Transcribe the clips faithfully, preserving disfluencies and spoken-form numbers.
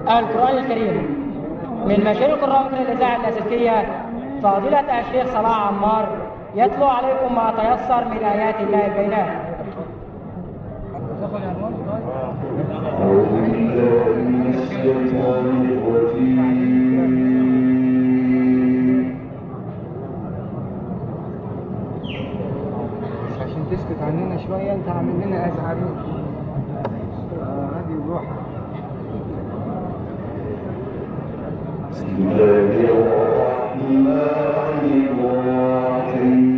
القرآن الكريم من مشاهير القراء في الإذاعة اللاسلكية فضيلة الشيخ صلاح عمار يتلو عليكم ما تيسر من آيات الله البينات. عشان تسكت عننا شوية انت عامل لنا ازعارين. هذه الروح. بسم الله الرحمن الرحيم.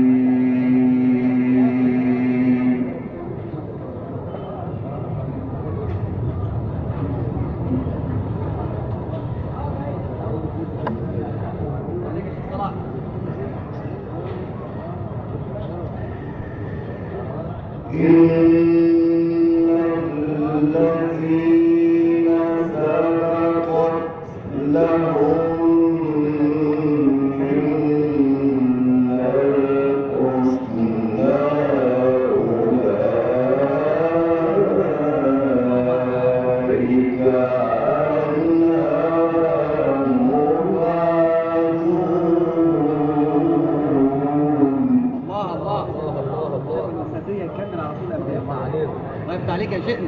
عليك يا شيخنا.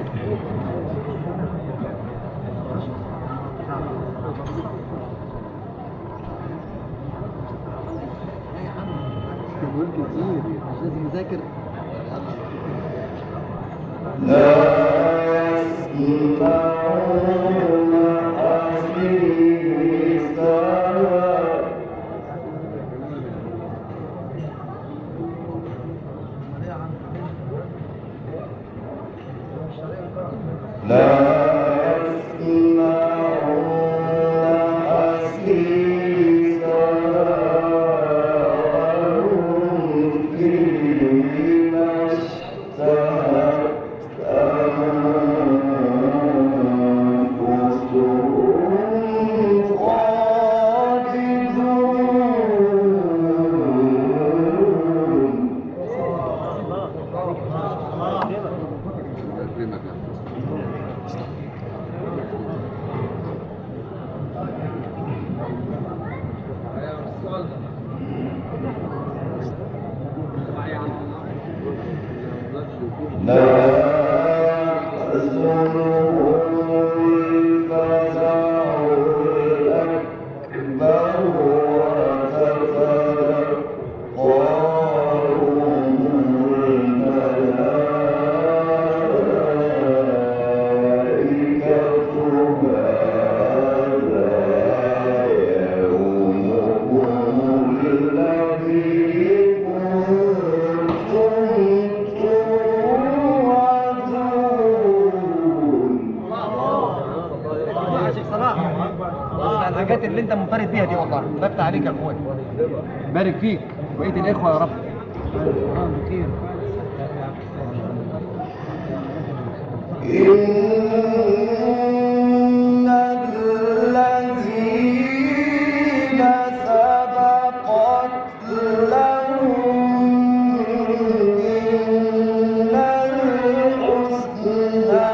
بقول كتير مش لازم نذاكر. لا يسمعون حديثا لا الحاجات اللي انت منفرد بيها دي والله بفتح عليك يا اخويا. بارك فيك وبقيه الاخوه يا رب. كتير إن الذين سبقت لهم من الحسنى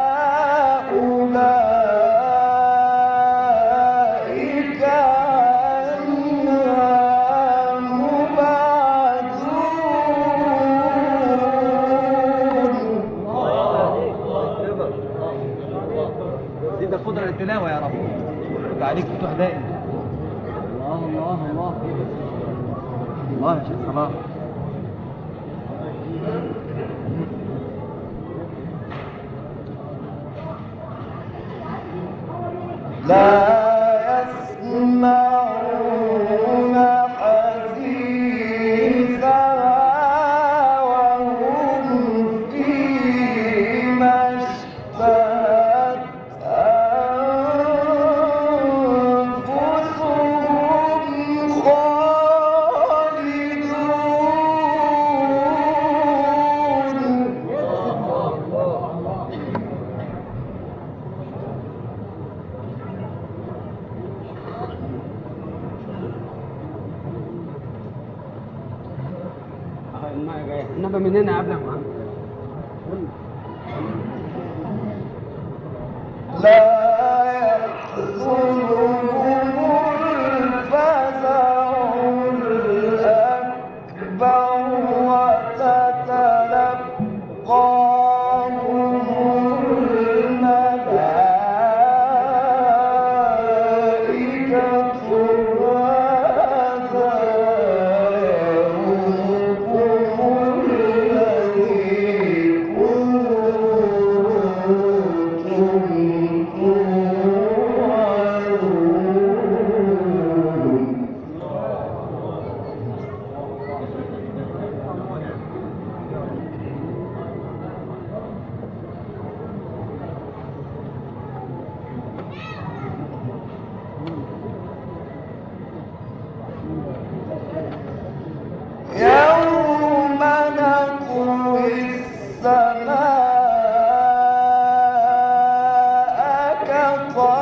التلاوة يا رب. عليك فتوح دائم. الله الله الله الله يا شيخ صلاح. لا يسمعون حديثها وهم فيما اشتهت النبى من هنا قبل يا محمد. لا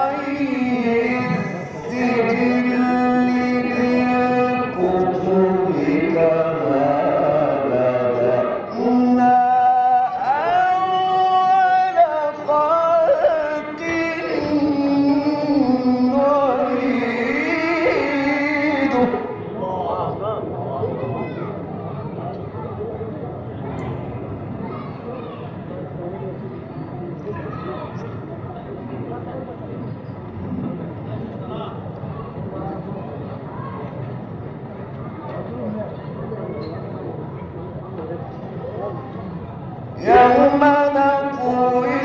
يوم نطوي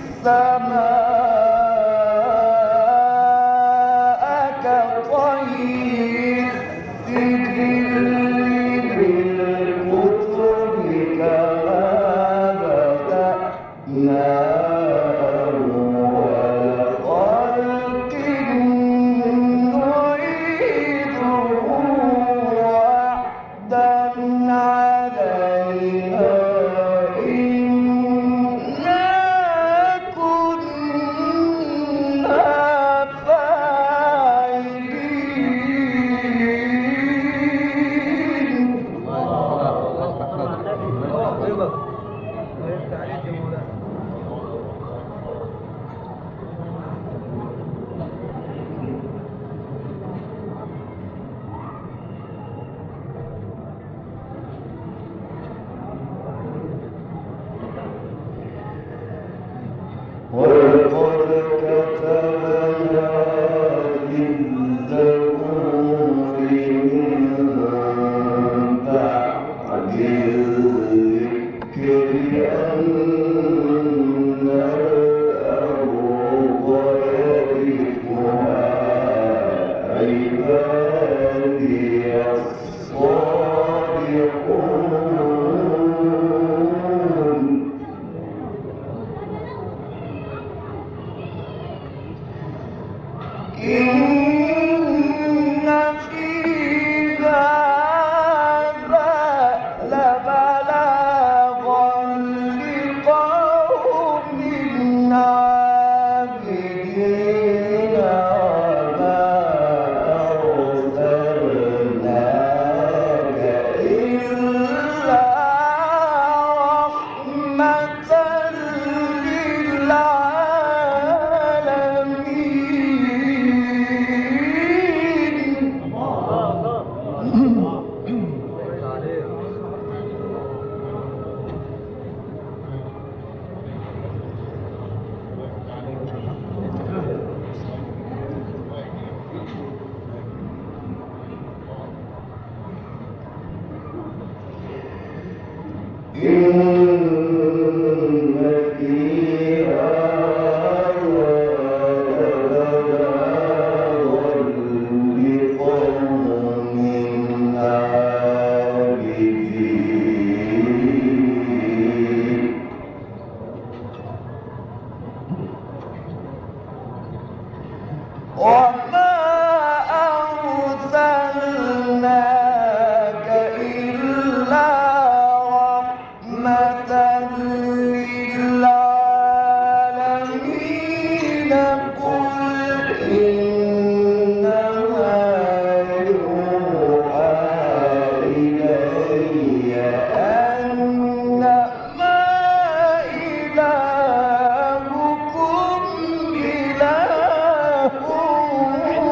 السماء كطي السجل للكتب كما بدأنا أول خلق نعيده وعدا علينا ولقد كتبنا للزبور من بعد الذكر أن الأرض يرثها عبادي الصالحون إن في هذا لبلاغا لقوم عابدين وما أرسلناك إلا رحمة وما أرسلناك إلا رحمة للعالمين قل إنما يوحى إلي أنما إلهكم إله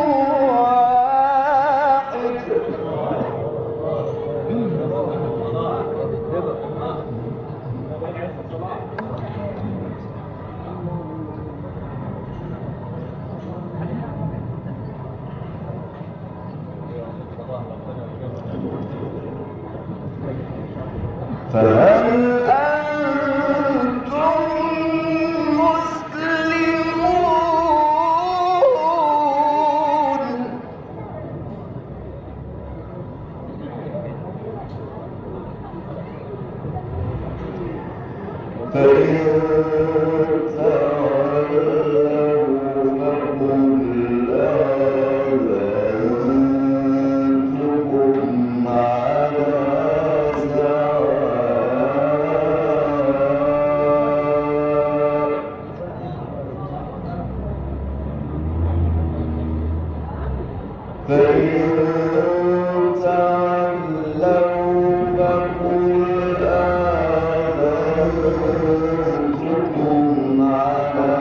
فإن تولوا فقل آذنتكم على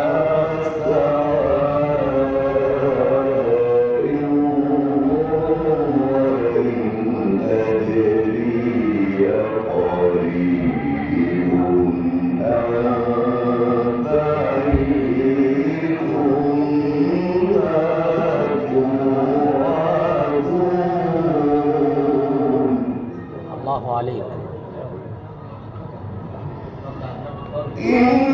سواء وإن أدري قريب أم بعيد ما توعدون. الله عليك. إن